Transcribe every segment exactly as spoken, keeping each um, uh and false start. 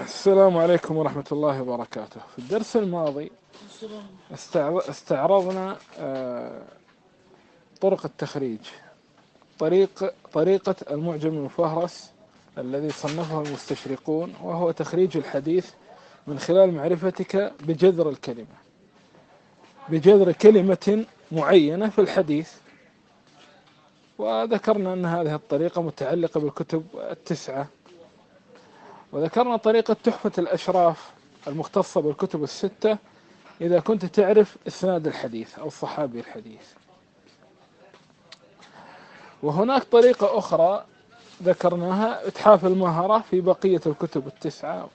السلام عليكم ورحمة الله وبركاته. في الدرس الماضي استعرضنا طرق التخريج، طريق طريقة المعجم المفهرس الذي صنفه المستشرقون، وهو تخريج الحديث من خلال معرفتك بجذر الكلمة بجذر كلمة معينة في الحديث. وذكرنا أن هذه الطريقة متعلقة بالكتب التسعة، وذكرنا طريقة تحفة الأشراف المختصة بالكتب الستة إذا كنت تعرف إسناد الحديث أو صحابي الحديث. وهناك طريقة أخرى ذكرناها، إتحاف المهرة في بقية الكتب التسعة.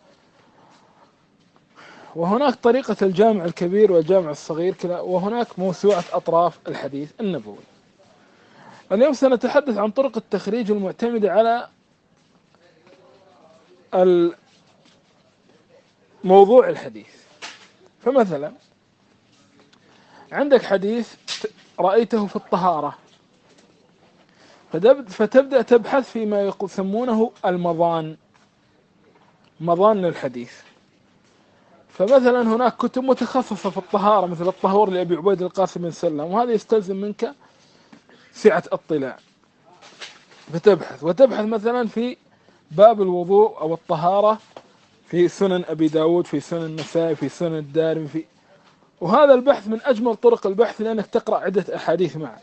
وهناك طريقة الجامع الكبير والجامع الصغير كلا، وهناك موسوعة أطراف الحديث النبوي. اليوم سنتحدث عن طرق التخريج المعتمدة على موضوع الحديث. فمثلا عندك حديث رأيته في الطهارة، فتبدأ تبحث فيما يسمونه المضان، مضان للحديث. فمثلا هناك كتب متخصصة في الطهارة مثل الطهور لأبي عبيد القاسم بن سلم، وهذا يستلزم منك سعة اطلاع، فتبحث وتبحث مثلا في باب الوضوء أو الطهارة في سنن أبي داود، في سنن النسائي، في سنن الدارمي، في وهذا البحث من أجمل طرق البحث لأنك تقرأ عدة أحاديث معا.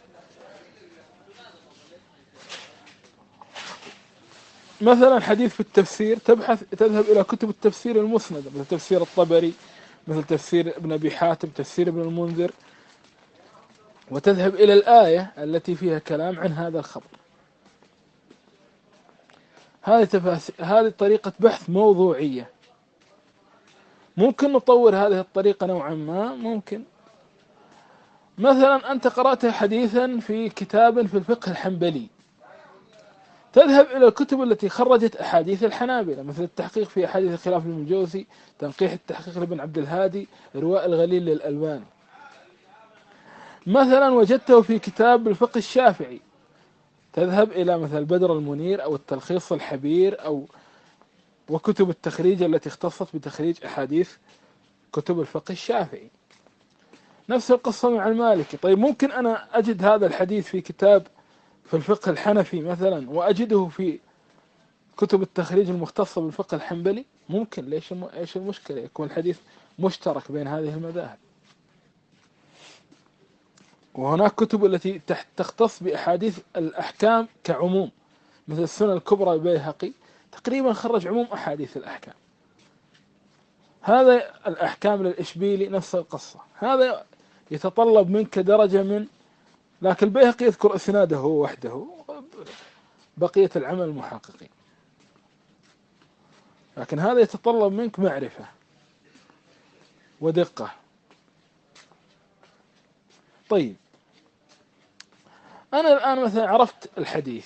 مثلا حديث في التفسير، تبحث تذهب إلى كتب التفسير المسندة مثل تفسير الطبري، مثل تفسير ابن أبي حاتم، تفسير ابن المنذر، وتذهب إلى الآية التي فيها كلام عن هذا الخبر. هذه تفاس... هذه طريقة بحث موضوعية. ممكن نطور هذه الطريقة نوعا ما، ممكن مثلا أنت قرأت حديثا في كتاب في الفقه الحنبلي، تذهب إلى الكتب التي خرجت أحاديث الحنابلة مثل التحقيق في أحاديث الخلاف لابن الجوزي، تنقيح التحقيق لابن عبد الهادي، إرواء الغليل للألباني. مثلا وجدته في كتاب الفقه الشافعي، تذهب إلى مثل بدر المنير أو التلخيص الحبير أو وكتب التخريج التي اختصت بتخريج أحاديث كتب الفقه الشافعي. نفس القصة مع المالكي. طيب ممكن أنا أجد هذا الحديث في كتاب في الفقه الحنفي مثلا وأجده في كتب التخريج المختصة بالفقه الحنبلي؟ ممكن. ليش الم... ايش المشكلة؟ يكون الحديث مشترك بين هذه المذاهب. وهناك كتب التي تختص بأحاديث الأحكام كعموم مثل السنن الكبرى البيهقي، تقريبا خرج عموم أحاديث الأحكام. هذا الأحكام للإشبيلي نفس القصة. هذا يتطلب منك درجة من، لكن البيهقي يذكر إسناده هو وحده، بقية العمل المحققين. لكن هذا يتطلب منك معرفة ودقة. طيب أنا الآن مثلا عرفت الحديث،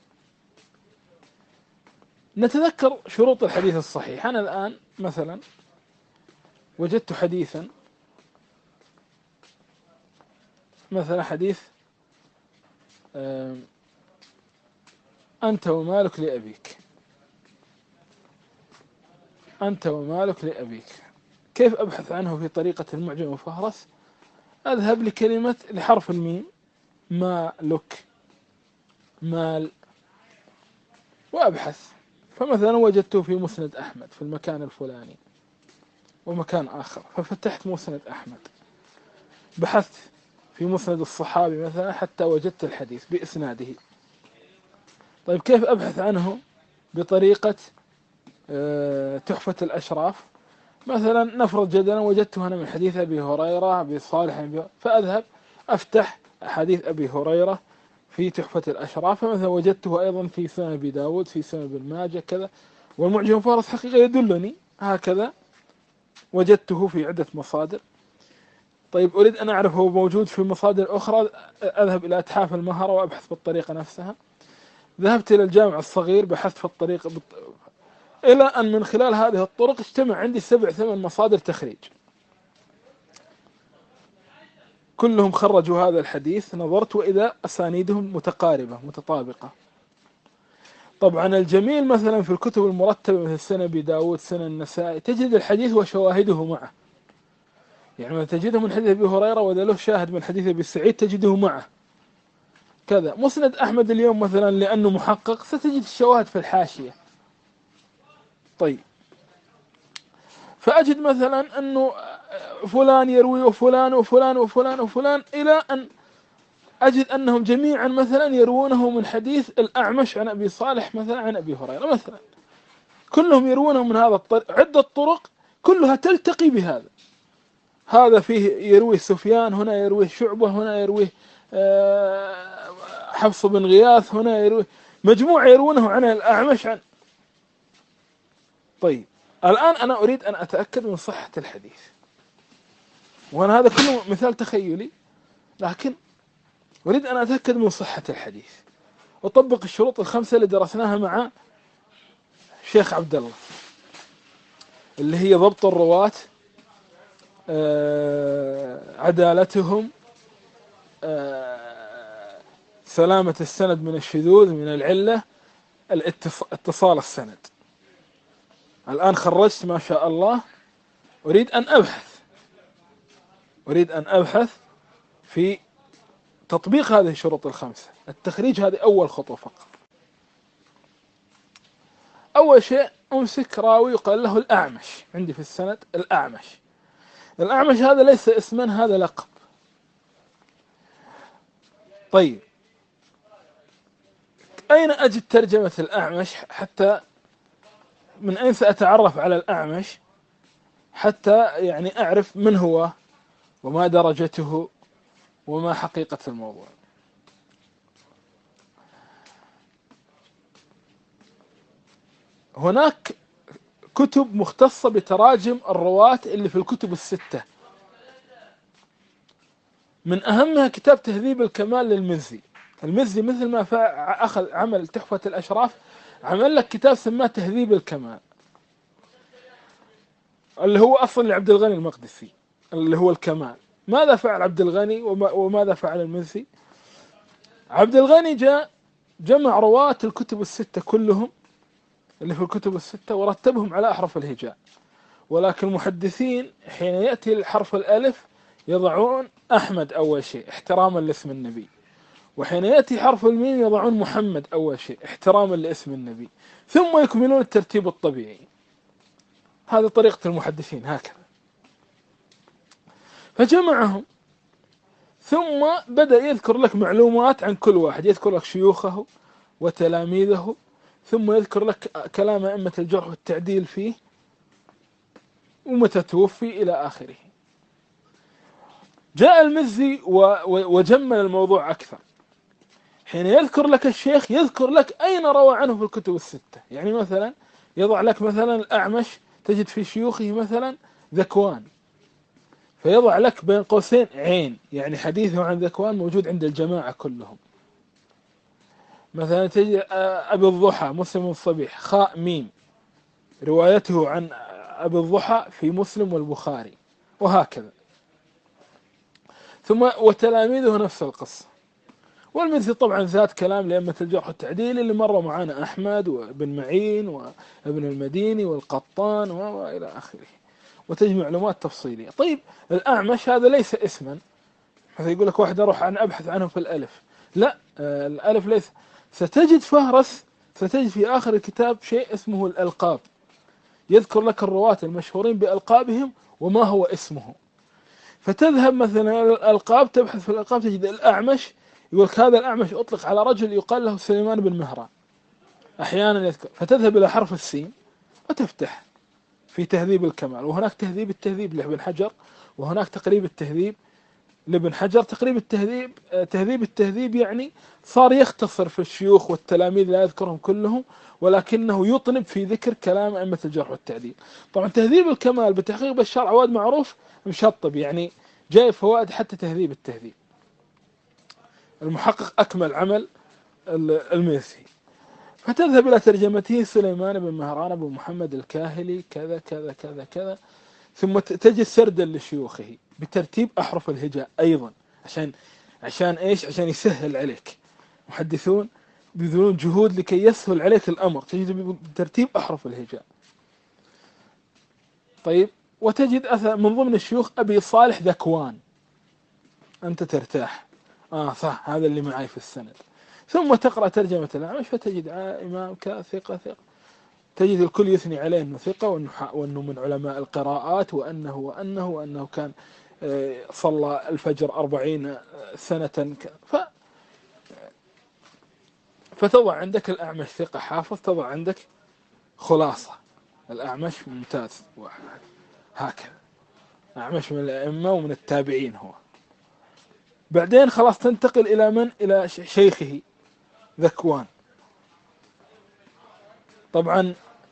نتذكر شروط الحديث الصحيح. أنا الآن مثلا وجدت حديثا، مثلا حديث أنت ومالك لأبيك، أنت ومالك لأبيك. كيف أبحث عنه في طريقة المعجم المفهرس؟ أذهب لكلمة لحرف الميم، مالك، مال، وأبحث. فمثلا وجدته في مسند أحمد في المكان الفلاني ومكان آخر، ففتحت مسند أحمد، بحثت في مسند الصحابي مثلا حتى وجدت الحديث بإسناده. طيب كيف أبحث عنه؟ بطريقة تحفة الأشراف. مثلا نفرض جدلا وجدته أنا من حديث أبي هريرة بصالح، فأذهب أفتح حديث أبي هريرة في تحفة الأشراف، فمثلا وجدته أيضا في سنن أبي داود، في سنن ابن ماجه كذا. والمعجم المفهرس حقيقة يدلني هكذا، وجدته في عدة مصادر. طيب أريد أن أعرف هو موجود في مصادر أخرى، أذهب إلى إتحاف المهرة وأبحث بالطريقة نفسها. ذهبت إلى الجامع الصغير، بحثت في الطريقة بط... إلى أن من خلال هذه الطرق اجتمع عندي سبع ثمان مصادر تخريج، كلهم خرجوا هذا الحديث. نظرت وإذا أسانيدهم متقاربة متطابقة. طبعا الجميل مثلا في الكتب المرتبة مثل سنن أبي داود، سنن النسائي، تجد الحديث وشواهده معه. يعني ما تجده من حديث أبي هريرة وإذا له شاهد من حديث أبي سعيد تجده معه كذا. مسند أحمد اليوم مثلا لأنه محقق ستجد الشواهد في الحاشية. طيب، فأجد مثلا أنه فلان يروي وفلان وفلان وفلان وفلان إلى أن أجد أنهم جميعا مثلا يروونه من حديث الأعمش عن أبي صالح مثلا عن أبي هريرة مثلا، كلهم يروونه من هذا الطريق، عدة طرق كلها تلتقي بهذا. هذا فيه يروي سفيان، هنا يروي شعبة، هنا يروي حفص بن غياث، هنا يروي مجموعة يروونه عن الأعمش عن. طيب الآن أنا أريد أن أتأكد من صحة الحديث، وأنا هذا كله مثال تخيلي، لكن أريد أن أتأكد من صحة الحديث وأطبق الشروط الخمسة اللي درسناها مع شيخ عبد الله، اللي هي ضبط الرواة، عدالتهم، سلامة السند من الشذوذ من العلة، اتصال السند. الآن خرجت ما شاء الله، أريد أن أبحث أريد أن أبحث في تطبيق هذه الشروط الخمسة. التخريج هذه أول خطوة فقط. أول شيء أمسك راوي يقال له الأعمش عندي في السند، الأعمش. الأعمش هذا ليس اسما، هذا لقب. طيب أين أجد ترجمة الأعمش؟ حتى من أين سأتعرف على الأعمش حتى يعني أعرف من هو وما درجته وما حقيقة الموضوع. هناك كتب مختصة بتراجم الرواة اللي في الكتب الستة، من أهمها كتاب تهذيب الكمال للمزي. المزي مثل ما أخذ عمل تحفة الأشراف، عمل لك كتاب سماه تهذيب الكمال، اللي هو أصلا لعبد الغني المقدسي، اللي هو الكمال. ماذا فعل عبد الغني وماذا فعل المزي؟ عبد الغني جاء جمع رواة الكتب الستة كلهم اللي في الكتب الستة ورتبهم على أحرف الهجاء، ولكن المحدثين حين يأتي الحرف الألف يضعون أحمد أول شيء احتراما لاسم النبي، وحين يأتي حرف الميم يضعون محمد أول شيء احتراما لاسم النبي، ثم يكملون الترتيب الطبيعي. هذا طريقة المحدثين هكذا. فجمعهم ثم بدأ يذكر لك معلومات عن كل واحد، يذكر لك شيوخه وتلاميذه، ثم يذكر لك كلام أئمة الجرح والتعديل فيه ومتى توفي إلى آخره. جاء المزي وجمل الموضوع أكثر، حين يذكر لك الشيخ يذكر لك أين روى عنه في الكتب الستة. يعني مثلا يضع لك مثلا الأعمش تجد في شيوخه مثلا ذكوان، فيضع لك بين قوسين عين، يعني حديثه عن ذكوان موجود عند الجماعة كلهم. مثلا تجد أبي الضحى مسلم الصبيح خاء ميم، روايته عن أبي الضحى في مسلم والبخاري، وهكذا. ثم وتلاميذه نفس القصة. والمزي طبعا ذات كلام لأئمة الجرح والتعديل اللي مروا معانا أحمد وابن معين وابن المديني والقطان وإلى آخره، وتجمع معلومات تفصيلية. طيب الأعمش هذا ليس اسما، هذا يقول لك واحد أروح أن أبحث عنه في الألف، لا، الألف ليس. ستجد فهرس، ستجد في آخر الكتاب شيء اسمه الألقاب، يذكر لك الرواة المشهورين بألقابهم وما هو اسمه. فتذهب مثلا الألقاب تبحث في الألقاب تجد الأعمش، يقول لك هذا الأعمش أطلق على رجل يقال له سليمان بن مهران، أحيانا يذكر. فتذهب إلى حرف السين وتفتح في تهذيب الكمال، وهناك تهذيب التهذيب لابن حجر، وهناك تقريب التهذيب لابن حجر. تقريب التهذيب تهذيب التهذيب يعني صار يختصر في الشيوخ والتلاميذ لا يذكرهم كلهم، ولكنه يطنب في ذكر كلام أئمة الجرح والتعديل. طبعا تهذيب الكمال بتحقيق بشار عواد معروف مشطب، يعني جاي فوائد حتى تهذيب التهذيب. المحقق أكمل عمل الميسي. فتذهب إلى ترجمته سليمان بن مهران بن محمد الكاهلي كذا كذا كذا كذا، ثم تجد سردا لشيوخه بترتيب أحرف الهجاء أيضا، عشان عشان إيش؟ عشان يسهل عليك. محدثون بيبذلون جهود لكي يسهل عليك الأمر، تجد بترتيب أحرف الهجاء. طيب، وتجد أثر من ضمن الشيوخ أبي صالح ذكوان، أنت ترتاح، آه صح هذا اللي معي في السند. ثم تقرأ ترجمة الأعمش فتجد إمام كثقة ثقة، تجد الكل يثني عليه أنه ثقة، وأنه, وأنه من علماء القراءات، وأنه وأنه وأنه كان صلى الفجر أربعين سنة. ف فتضع عندك الأعمش ثقة حافظ، تضع عندك خلاصة الأعمش ممتاز واحد، هكذا أعمش من الأئمة ومن التابعين هو. بعدين خلاص تنتقل إلى من؟ إلى شيخه ذكوان. طبعا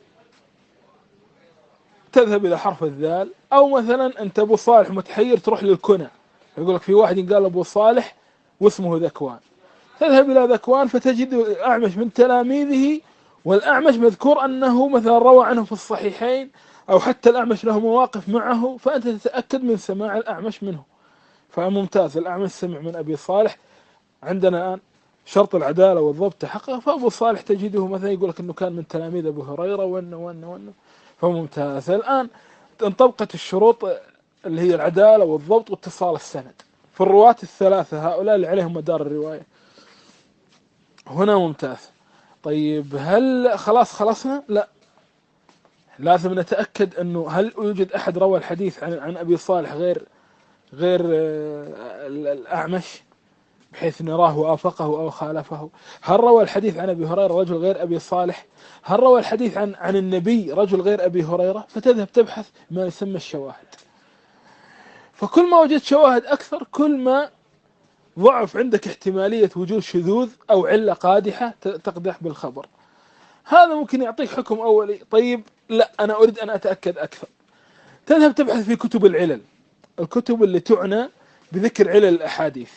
تذهب إلى حرف الذال، أو مثلا أنت أبو صالح متحير تروح للكنى، يقول لك في واحد قال أبو صالح واسمه ذكوان، تذهب إلى ذكوان فتجد الأعمش من تلاميذه، والأعمش مذكور أنه مثلا روى عنه في الصحيحين، أو حتى الأعمش له مواقف معه، فأنت تتأكد من سماع الأعمش منه. فممتاز، الأعمش سمع من أبي صالح. عندنا الآن شرط العدالة والضبط تحقق، فأبو صالح تجده مثلا يقول لك أنه كان من تلاميذ أبو هريرة وأنه وأنه وأنه فممتاز. الآن انطبقت الشروط اللي هي العدالة والضبط واتصال السند في الرواة الثلاثة هؤلاء اللي عليهم مدار الرواية هنا، ممتاز. طيب هل خلاص خلصنا؟ لا، لازم نتأكد أنه هل يوجد أحد روى الحديث عن عن أبي صالح غير غير الأعمش بحيث نراه وافقه أو خالفه؟ هل روى الحديث عن أبي هريرة رجل غير أبي صالح؟ هل روى الحديث عن عن النبي رجل غير أبي هريرة؟ فتذهب تبحث ما يسمى الشواهد. فكل ما وجدت شواهد أكثر كل ما ضعف عندك احتمالية وجود شذوذ أو علة قادحة تقدح بالخبر. هذا ممكن يعطيك حكم أولي. طيب لا، أنا أريد أن أتأكد أكثر، تذهب تبحث في كتب العلل، الكتب اللي تعنى بذكر علل الأحاديث.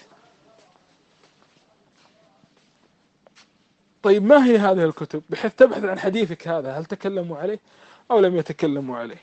طيب ما هي هذه الكتب؟ بحيث تبحث عن حديثك هذا هل تكلموا عليه أو لم يتكلموا عليه.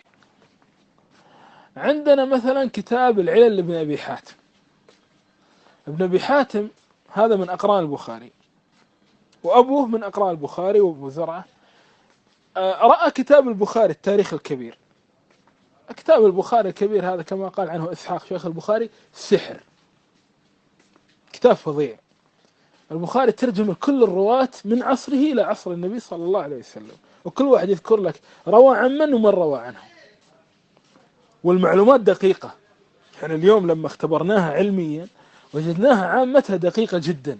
عندنا مثلا كتاب العلل لابن أبي حاتم. ابن أبي حاتم هذا من أقران البخاري، وأبوه من أقران البخاري وأبو زرعة. رأى كتاب البخاري التاريخ الكبير. كتاب البخاري الكبير هذا كما قال عنه إسحاق شيخ البخاري سحر، كتاب فظيع. البخاري ترجم كل الرواة من عصره إلى عصر النبي صلى الله عليه وسلم، وكل واحد يذكر لك روى عن من ومن روى عنه، والمعلومات دقيقة. يعني اليوم لما اختبرناها علميا وجدناها عامتها دقيقة جدا،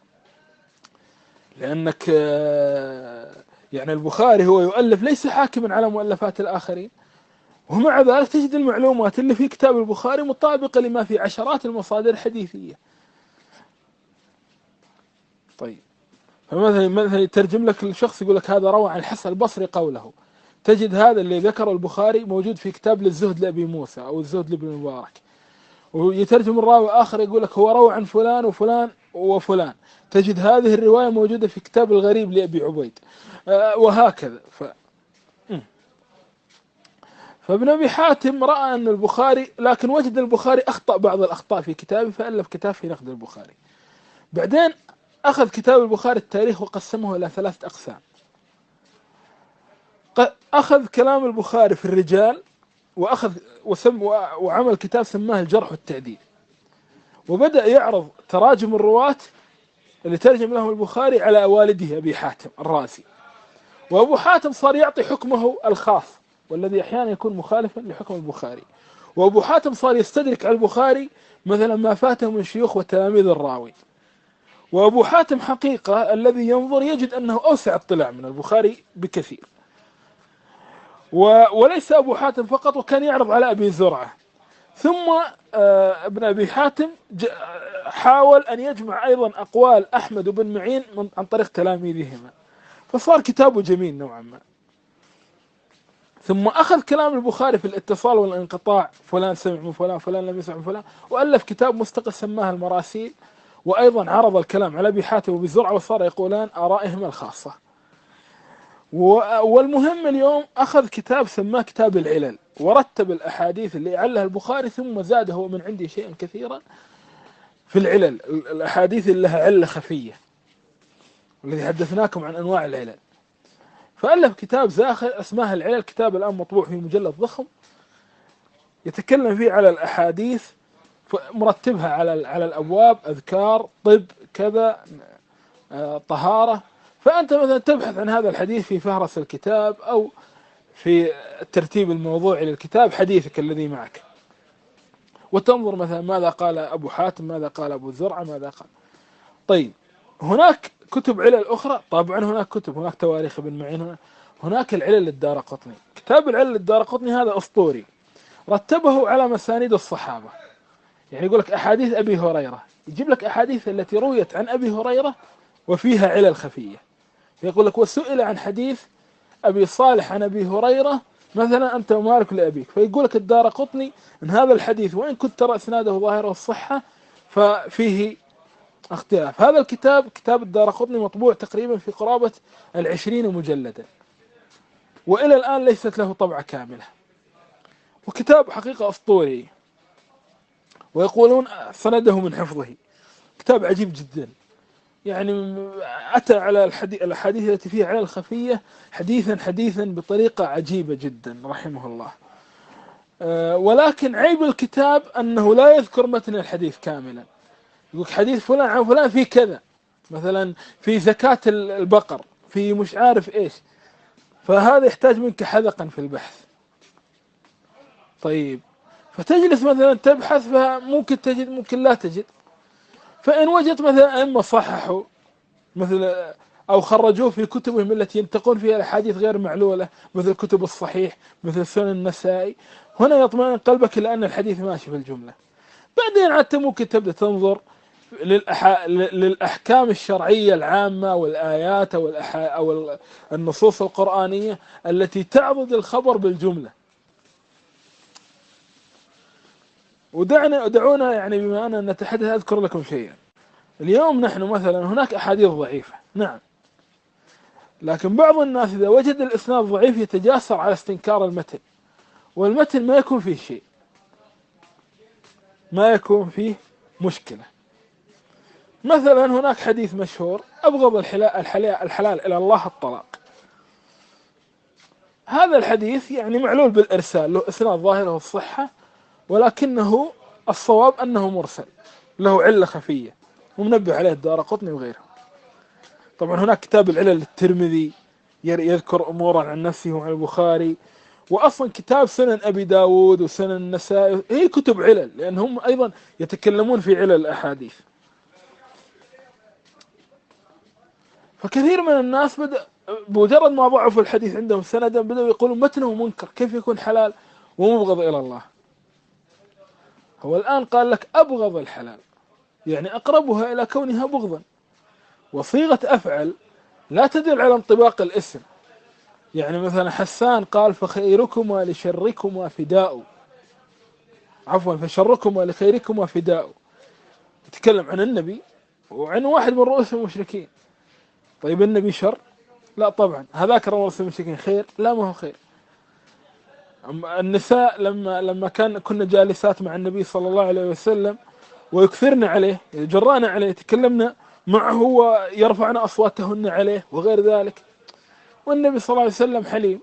لأنك يعني البخاري هو يؤلف ليس حاكما على مؤلفات الآخرين، ومع ذلك تجد المعلومات اللي في كتاب البخاري مطابقة لما في عشرات المصادر الحديثية. طيب فمثلا مثلا يترجم لك الشخص يقول لك هذا روى عن الحسن البصري قوله، تجد هذا اللي ذكره البخاري موجود في كتاب للزهد لأبي موسى أو الزهد لابن المبارك. ويترجم الراوي آخر يقول لك هو روى عن فلان وفلان وفلان، تجد هذه الرواية موجودة في كتاب الغريب لأبي عبيد، آه وهكذا. ف... فابن أبي حاتم رأى أن البخاري، لكن وجد البخاري أخطأ بعض الأخطاء في كتابه فألف كتاب في نقد البخاري. بعدين أخذ كتاب البخاري التاريخ وقسمه إلى ثلاثة أقسام. أخذ كلام البخاري في الرجال، وأخذ وسم وعمل كتاب سماه الجرح والتعديل، وبدأ يعرض تراجم الرواة اللي ترجم لهم البخاري على والده أبي حاتم الرازي. وأبو حاتم صار يعطي حكمه الخاص والذي أحيانا يكون مخالفا لحكم البخاري، وأبو حاتم صار يستدرك على البخاري مثلا ما فاته من شيوخ وتلاميذ الراوي. وأبو حاتم حقيقة الذي ينظر يجد أنه أوسع اطلاع من البخاري بكثير. وليس أبو حاتم فقط، وكان يعرض على أبي زرعة. ثم ابن أبي حاتم حاول أن يجمع أيضا أقوال أحمد بن معين عن طريق تلاميذهما، فصار كتابه جميل نوعا ما. ثم أخذ كلام البخاري في الاتصال والانقطاع، فلان سمع من فلان فلان لم يسمع من فلان، وألف كتاب مستقل سماه المراسيل، وأيضا عرض الكلام على أبي حاتم وأبي زرعة وصار يقولان آرائهم الخاصة. والمهم اليوم أخذ كتاب سماه كتاب العلل، ورتب الأحاديث اللي علها البخاري، ثم زاد هو من عنده شيئا كثيرا في العلل، الأحاديث اللي لها علة خفية. والذي حدثناكم عن أنواع العلل. فألف كتاب زاخر اسمه العلل، كتاب الآن مطبوع في مجلد ضخم يتكلم فيه على الأحاديث، مرتبها على على الأبواب، أذكار، طب، كذا، طهارة. فأنت مثلا تبحث عن هذا الحديث في فهرس الكتاب أو في الترتيب الموضوعي للكتاب حديثك الذي معك، وتنظر مثلا ماذا قال أبو حاتم، ماذا قال أبو زرعة، ماذا قال. طيب هناك كتب علل أخرى، طبعا هناك كتب، هناك تواريخ ابن معين، هناك العلل للدارقطني. كتاب العلل للدارقطني هذا أسطوري، رتبه على مسانيد الصحابة. يعني يقول لك أحاديث أبي هريرة، يجيب لك أحاديث التي رويت عن أبي هريرة وفيها علل خفية. يقول لك وسئل عن حديث أبي صالح عن أبي هريرة مثلا أنت مالك لأبيك، فيقول لك الدارقطني أن هذا الحديث وإن كنت ترى إسناده ظاهره الصحة ففيه اختلاف. هذا الكتاب كتاب الدارقطني مطبوع تقريبا في قرابة العشرين مجلدا، وإلى الآن ليست له طبعة كاملة، وكتاب حقيقة أسطوري، ويقولون سنده من حفظه. كتاب عجيب جدا، يعني أتى على الأحاديث التي فيها علل خفية حديثا حديثا بطريقة عجيبة جدا رحمه الله. أه ولكن عيب الكتاب أنه لا يذكر متن الحديث كاملا. يقول حديث فلان عن فلان في كذا، مثلا في زكاة البقر، في مش عارف إيش، فهذا يحتاج منك حذقا في البحث. طيب فتجلس مثلا تبحث، فممكن تجد ممكن لا تجد. فإن وجدت مثلا أئمة صححوا مثل أو خرجوه في كتبهم التي ينتقون فيها الأحاديث غير معلولة، مثل كتب الصحيح، مثل سنن النسائي، هنا يطمئن قلبك إلى أن الحديث ماشي في الجملة. بعدين حتى ممكن تبدأ تنظر للأح... للأحكام الشرعية العامة والآيات أو, الأح... أو النصوص القرآنية التي تعضد الخبر بالجملة. ودعنا دعونا يعني بما أننا نتحدث أذكر لكم شيئا. اليوم نحن مثلا هناك أحاديث ضعيفة، نعم، لكن بعض الناس إذا وجد الإسناد ضعيف يتجاسر على استنكار المتن، والمتن ما يكون فيه شيء، ما يكون فيه مشكلة. مثلا هناك حديث مشهور أبغض الحلال, الحلال, الحلال إلى الله الطلاق. هذا الحديث يعني معلول بالإرسال، له إسناد ظاهره الصحة، ولكنه الصواب أنه مرسل، له علة خفية ومنبه عليه الدارقطني وغيره. طبعا هناك كتاب العلل للترمذي يذكر أمورا عن نفسه وعن البخاري، وأصلا كتاب سنن أبي داود وسنن النسائي هي كتب علل، لأنهم أيضا يتكلمون في علل الأحاديث. فكثير من الناس بدأ بمجرد ما ضعفوا الحديث عندهم سندا بدأوا يقولون متنه منكر، كيف يكون حلال ومبغض إلى الله؟ هو الآن قال لك أبغض الحلال، يعني أقربها إلى كونها بغضا، وصيغة أفعل لا تدل على انطباق الاسم. يعني مثلا حسان قال فخيركما لشركما فداء، عفوا فشركما لخيركما فداء، يتكلم عن النبي وعن واحد من رؤوس المشركين. طيب النبي شر؟ لا طبعا. هذاك رؤوس المشركين خير؟ لا ما هو خير. النساء لما لما كان كنا جالسات مع النبي صلى الله عليه وسلم ويكثرن عليه، جرانا عليه، تكلمنا معه ويرفعن أصواتهن عليه وغير ذلك، والنبي صلى الله عليه وسلم حليم،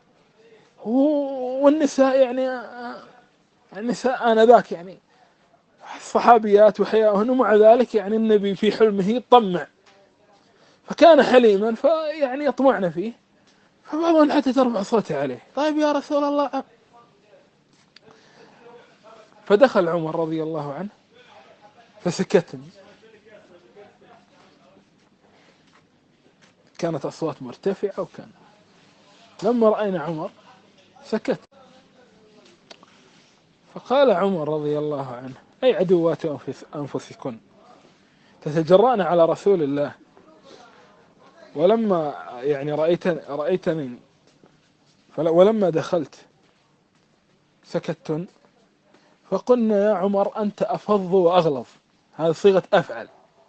والنساء يعني النساء آنذاك يعني صحابيات وحياءهن، ومع ذلك يعني النبي في حلمه يطمع، فكان حليما فيعني يطمعن فيه، فبعضهم حتى ترفع صوتها عليه. طيب يا رسول الله. فدخل عمر رضي الله عنه فسكتني، كانت أصوات مرتفعة، وكان لما رأينا عمر سكت. فقال عمر رضي الله عنه أي عدوات أنفسكن تتجرأن على رسول الله، ولما يعني رأيتني, رأيتني ولما دخلت سكتن، فقلنا يا عمر أنت أفظ وأغلظ. هذه صيغة أفعل.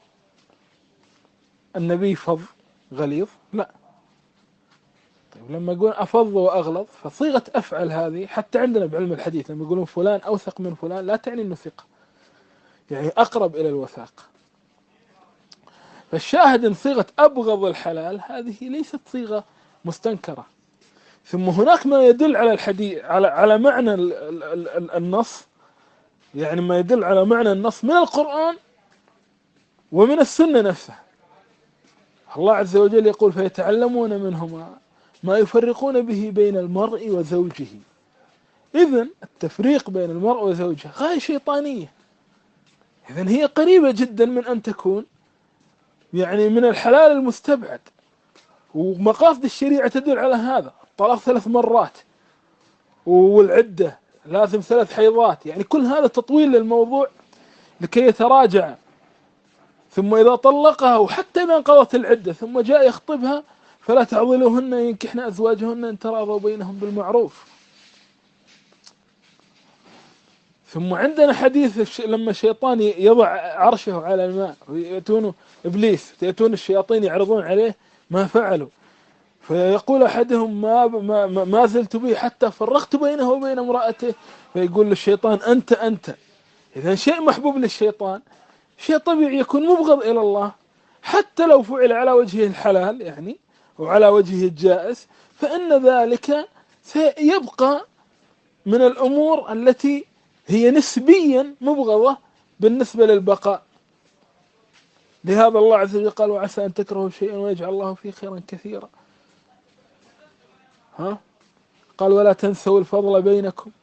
النبي فظ غليظ؟ لا. طيب لما يقول أفظ وأغلظ فصيغة أفعل هذه حتى عندنا بعلم الحديث لما يقولون فلان أوثق من فلان لا تعني أنه ثقة، يعني أقرب إلى الوثاق. فالشاهد ان صيغة ابغض الحلال هذه ليست صيغة مستنكرة. ثم هناك ما يدل على الحديث على على معنى ال ال ال النص، يعني ما يدل على معنى النص من القرآن ومن السنة نفسها. الله عز وجل يقول فيتعلمون منهما ما يفرقون به بين المرء وزوجه. إذن التفريق بين المرء وزوجه غاية شيطانية، إذن هي قريبة جدا من أن تكون يعني من الحلال المستبعد. ومقاصد الشريعة تدل على هذا، الطلاق ثلاث مرات والعدة لازم ثلاث حيضات، يعني كل هذا تطويل للموضوع لكي يتراجع. ثم إذا طلقها وحتى إذا انقضت العدة ثم جاء يخطبها فلا تعضلوهن ينكحن أزواجهن إن تراضوا بينهم بالمعروف. ثم عندنا حديث لما الشيطان يضع عرشه على الماء ويأتون إبليس يأتون الشياطين يعرضون عليه ما فعلوا، فيقول أحدهم ما, ما, ما زلت به حتى فرقت بينه وبين امرأته، فيقول للشيطان أنت أنت. إذا شيء محبوب للشيطان شيء طبيعي يكون مبغض إلى الله، حتى لو فعل على وجهه الحلال يعني وعلى وجهه الجائز، فإن ذلك سيبقى من الأمور التي هي نسبيا مبغضة بالنسبة للبقاء. لهذا الله عز وجل قال وعسى أن تكرهوا شيئا ويجعل الله فيه خيرا كثيرا. ها قال ولا تنسوا الفضل بينكم.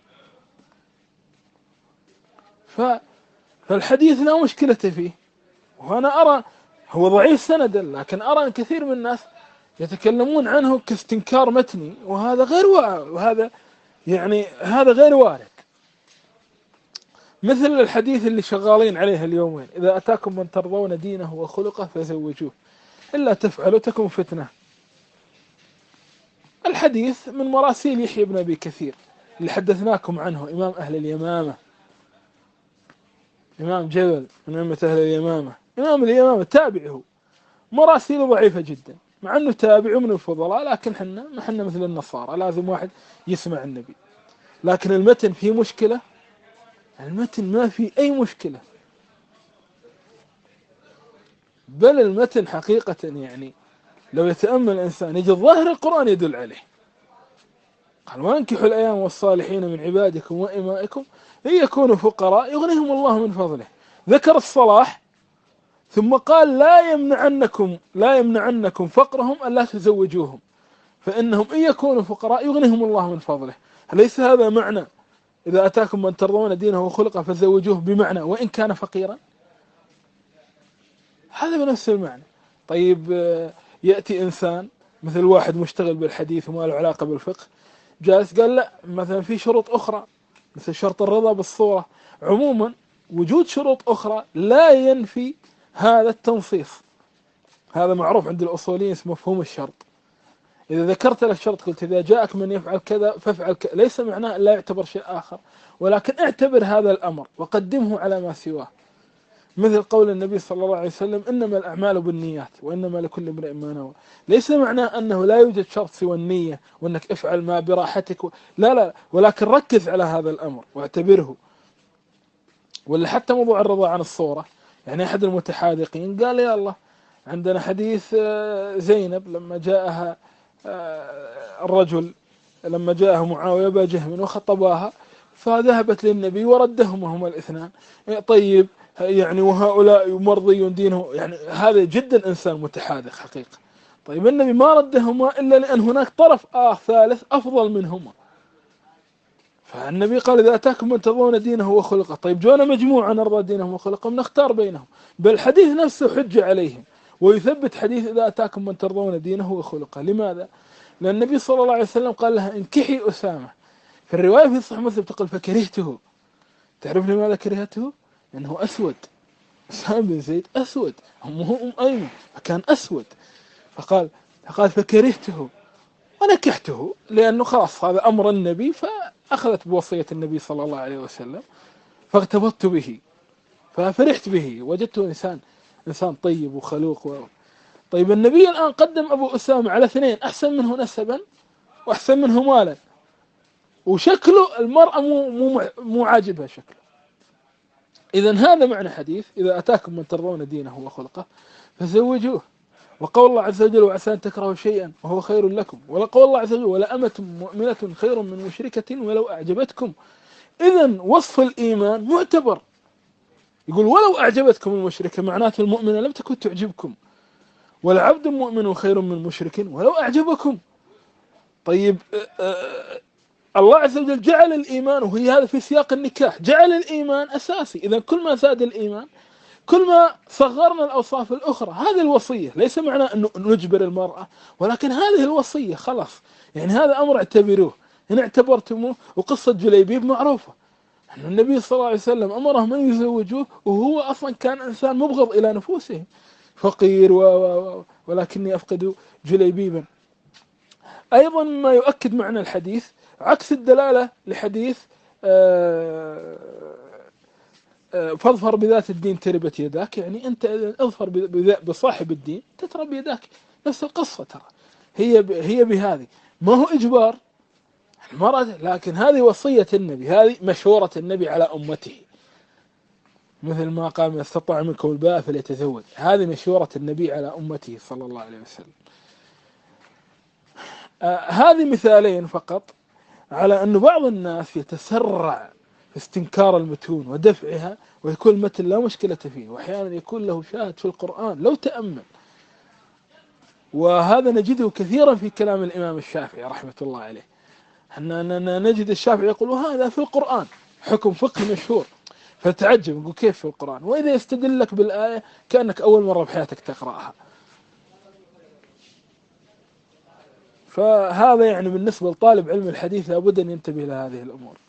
ف فالحديث لا مشكلة فيه، وأنا أرى هو ضعيف سندا، لكن أرى أن كثير من الناس يتكلمون عنه كاستنكار متني، وهذا غير وارد، وهذا يعني هذا غير وارد. مثل الحديث اللي شغالين عليه اليومين إذا أتاكم من ترضون دينه وخلقه فزوجوه إلا تفعلوا تكن فتنة. الحديث من مراسيل يحيى بن أبي كثير اللي حدثناكم عنه، إمام أهل اليمامة، إمام جبل من أئمة أهل اليمامة، إمام اليمامة تابعه، مراسيله ضعيفة جدا مع أنه تابع من الفضلاء، لكن حنا ما حنا مثل النصارى لازم واحد يسمع النبي. لكن المتن فيه مشكلة، المتن ما فيه أي مشكلة، بل المتن حقيقة يعني لو يتأمل الإنسان يجد ظاهر القرآن يدل عليه. قال وانكحوا الأيام والصالحين من عبادكم وإمائكم إن يكونوا فقراء يغنيهم الله من فضله. ذكر الصلاح ثم قال لا يمنعنكم لا يمنعنكم فقرهم ألا تزوجوهم فإنهم إن يكونوا فقراء يغنيهم الله من فضله. أليس هذا معنى إذا أتاكم من ترضون دينه وخلقه فزوجوه، بمعنى وإن كان فقيرا؟ هذا بنفس المعنى. طيب يأتي إنسان مثل واحد مشتغل بالحديث وما له علاقة بالفقه جالس قال لا مثلا في شروط أخرى مثل شرط الرضا بالصورة. عموما وجود شروط أخرى لا ينفي هذا التنصيص، هذا معروف عند الأصوليين اسمه مفهوم الشرط. إذا ذكرت لك شرط قلت إذا جاءك من يفعل كذا فافعل كذا، ليس معناه لا يعتبر شيء آخر، ولكن اعتبر هذا الأمر وقدمه على ما سواه. مثل قول النبي صلى الله عليه وسلم إنما الأعمال بالنيات وإنما لكل امرئ ما نوى. ليس معناه أنه لا يوجد شرط سوى النية وأنك افعل ما براحتك و... لا لا، ولكن ركز على هذا الأمر واعتبره. ولا حتى موضوع الرضا عن الصورة، يعني أحد المتحاذقين قال يا الله عندنا حديث زينب لما جاءها الرجل لما جاءه معاوية أبا جهم وخطباها فذهبت للنبي وردهما هما الاثنان. طيب يعني وهؤلاء مرضي دينه، يعني هذا جدا إنسان متحاذق حقيقة. طيب النبي ما ردهما إلا لأن هناك طرف آخر ثالث أفضل منهما، فالنبي قال إذا أتاكم من ترضون دينه وخلقه. طيب جونا مجموعة نرضى دينه وخلقه نختار بينهم، بل الحديث نفسه حجة عليهم ويثبت حديث إذا أتاكم من ترضون دينه وخلقه. لماذا؟ لأن النبي صلى الله عليه وسلم قال لها انكحي أسامة. في الرواية في صحيح مسلم تقول فكرهته. تعرف لماذا كرهته؟ لأنه أسود، أسامة بن زيد أسود، أمه أم أيمن فكان أسود، فقال فقال فكرهته ونكحته لأنه خلاص هذا أمر النبي، فأخذت بوصية النبي صلى الله عليه وسلم فاغتبطت به ففرحت به، وجدته إنسان إنسان طيب وخلوق و... طيب النبي الآن قدم أبو أسامة على اثنين أحسن منه نسبا وأحسن منه مالا، وشكله المرأة مو مو مو عاجبها شكله. إذن هذا معنى حديث إذا أتاكم من ترضون دينه وخلقه فزوجوه. وقول الله عز وجل وعسى أن تكرهوا شيئا وهو خير لكم، ولقول الله عز وجل ولأمة مؤمنة خير من مشركة ولو أعجبتكم. إذن وصف الإيمان معتبر، يقول ولو أعجبتكم المشركة معناته المؤمنة لم تكن تعجبكم، والعبد مؤمن خير من مشرك ولو أعجبكم. طيب الله عز وجل جعل الإيمان، وهي هذا في سياق النكاح، جعل الإيمان أساسي. إذا كل ما زاد الإيمان كل ما صغرنا الأوصاف الأخرى. هذه الوصية، ليس معنى أنه نجبر المرأة، ولكن هذه الوصية خلاص. يعني هذا أمر اعتبروه إن اعتبرتموه. وقصة جليبيب معروفة، أن النبي صلى الله عليه وسلم أمرهم أن يزوجوه، وهو أصلا كان إنسان مبغض إلى نفوسه، فقير و... و... ولكني أفقد جليبيبا. أيضا ما يؤكد معنى الحديث عكس الدلالة لحديث فاظفر بذات الدين تربت يداك، يعني أنت اظفر بصاحب الدين تترب يداك. نفس القصة ترى هي هي بهذه، ما هو إجبار المرأة، لكن هذه وصية النبي، هذه مشورة النبي على أمته، مثل ما قال من استطاع منكم الباءة فليتزوج. هذه مشورة النبي على أمته صلى الله عليه وسلم. آه هذه مثالين فقط على أن بعض الناس يتسرع في استنكار المتون ودفعها، ويكون المتن لا مشكلة فيه، وأحيانا يكون له شاهد في القرآن لو تأمل. وهذا نجده كثيرا في كلام الإمام الشافعي رحمة الله عليه، أننا نجد الشافعي يقول هذا في القرآن حكم فقهي مشهور، فتعجب يقول كيف في القرآن؟ وإذا يستدل لك بالآية كأنك أول مرة بحياتك تقرأها. فهذا يعني بالنسبة لطالب علم الحديث لابد أن ينتبه لهذه الأمور.